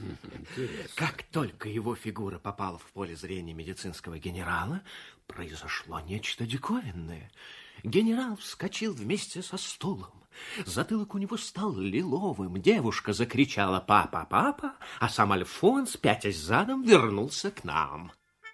Как только его фигура попала в поле зрения медицинского генерала, произошло нечто диковинное. Генерал вскочил вместе со стулом. Затылок у него стал лиловым. Девушка закричала «Папа, папа!», а сам Альфонс, пятясь задом, вернулся к нам.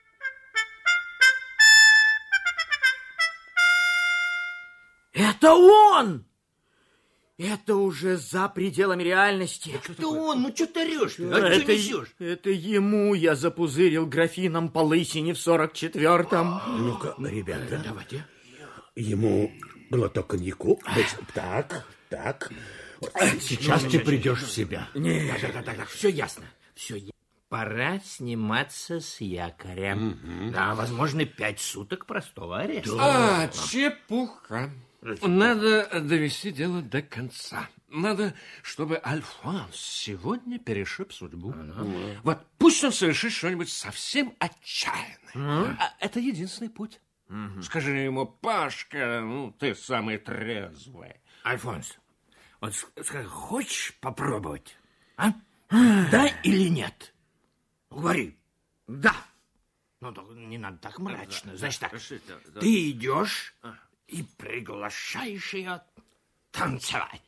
Это он! Это уже за пределами реальности. Это он, ну что ты орешь-то? А что несешь? Это ему я запузырил графином по лысине в 44-м. Ну-ка, ребята, давайте. Ему глоток коньяку. Так. Сейчас ты придешь в себя. Так, все ясно. Пора сниматься с якоря. Да, возможно, 5 суток простого ареста. Чепуха. Надо довести дело до конца. Надо, чтобы Альфонс сегодня перешиб судьбу. Вот пусть он совершит что-нибудь совсем отчаянное. Это единственный путь. Скажи ему: Пашка, ну ты самый трезвый. Альфонс, вот скажи, хочешь попробовать? А? Да или нет? Говори. Да. Ну, не надо так мрачно. Значит так, ты идешь и приглашаешь ее танцевать.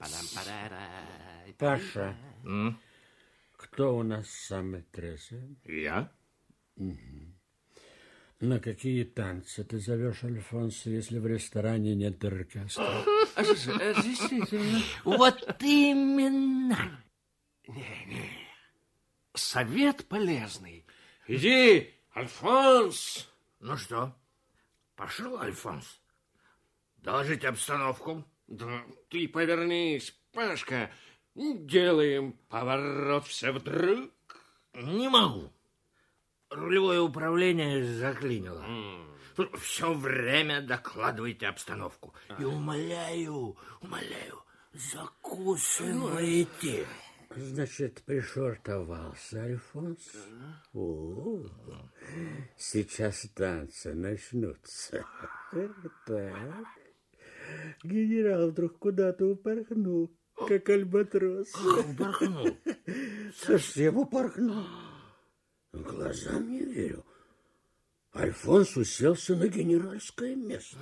Паша, кто у нас самый трезвый? Я? На какие танцы ты зовешь Альфонса, если в ресторане нет оркестра? Действительно. Вот именно. Совет полезный. Иди, Альфонс. Ну что, пошел, Альфонс? Доложить обстановку? Да ты повернись, Пашка. Делаем поворот все вдруг. Не могу. Рулевое управление заклинило. Все время докладывайте обстановку. И умоляю, закусывайте. Значит, пришвартовался Альфонс? О, сейчас танцы начнутся. Так. Генерал вдруг куда-то упорхнул, как альбатрос. Упорхнул? Совсем упорхнул. Глазам не верю. Альфонс уселся на генеральское место.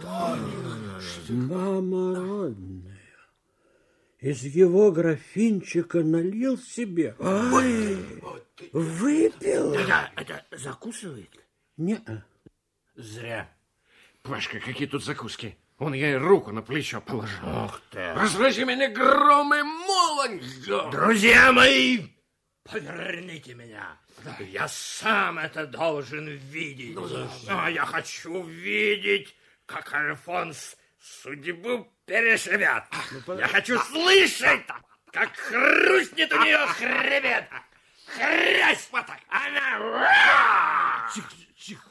Мама родная. Из его графинчика налил себе. Выпил. Это закусывает? Не-а. Зря. Пашка, какие тут закуски? Он ей руку на плечо положил. Ох ты. Разрази меня гром и молнию. Друзья мои, поверните меня. Я сам это должен видеть. Я хочу видеть, как Альфонс судьбу перешибет. Я хочу слышать, как хрустнет у нее хребет. Хрясь! Вот так. Она... Тихо.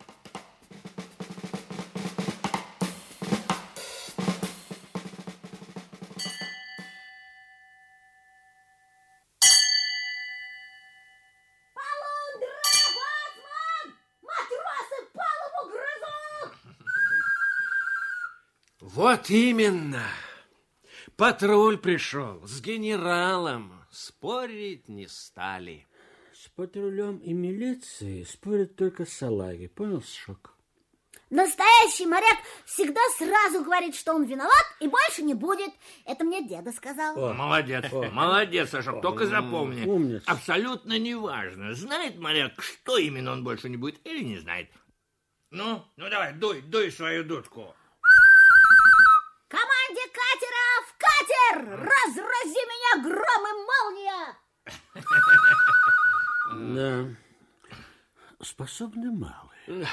Вот именно. Патруль пришел с генералом. Спорить не стали. С патрулем и милицией спорят только салаги. Понял, Сашок? Настоящий моряк всегда сразу говорит, что он виноват и больше не будет. Это мне деда сказал. Молодец, Сашок. Только запомни. Умница. Абсолютно неважно, знает моряк, что именно он больше не будет или не знает. Ну давай, дуй свою дудку. Команде катера в катер! Разрази меня гром и молния! Да. Способны малые.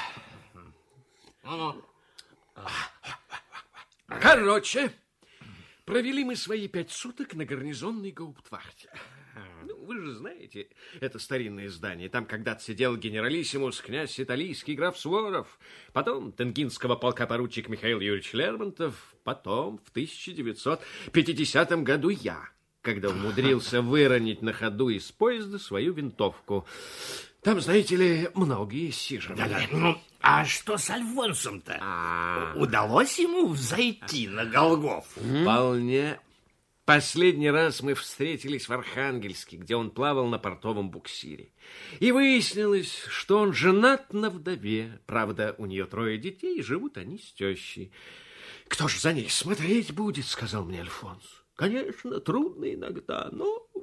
Короче, провели мы свои 5 суток на гарнизонной гауптвахте. Ну, вы же знаете, это старинное здание. Там когда-то сидел генералиссимус князь Италийский граф Суворов, потом тенгинского полка поручик Михаил Юрьевич Лермонтов, потом в 1950 году я, когда умудрился выронить на ходу из поезда свою винтовку. Там, знаете ли, многие сиживали. Ну, а что с Альфонсом-то? Удалось ему взойти на Голгофу? Вполне Последний раз мы встретились в Архангельске, где он плавал на портовом буксире. И выяснилось, что он женат на вдове. Правда, у нее 3 детей, и живут они с тещей. «Кто же за ней смотреть будет?» — сказал мне Альфонс. «Конечно, трудно иногда, но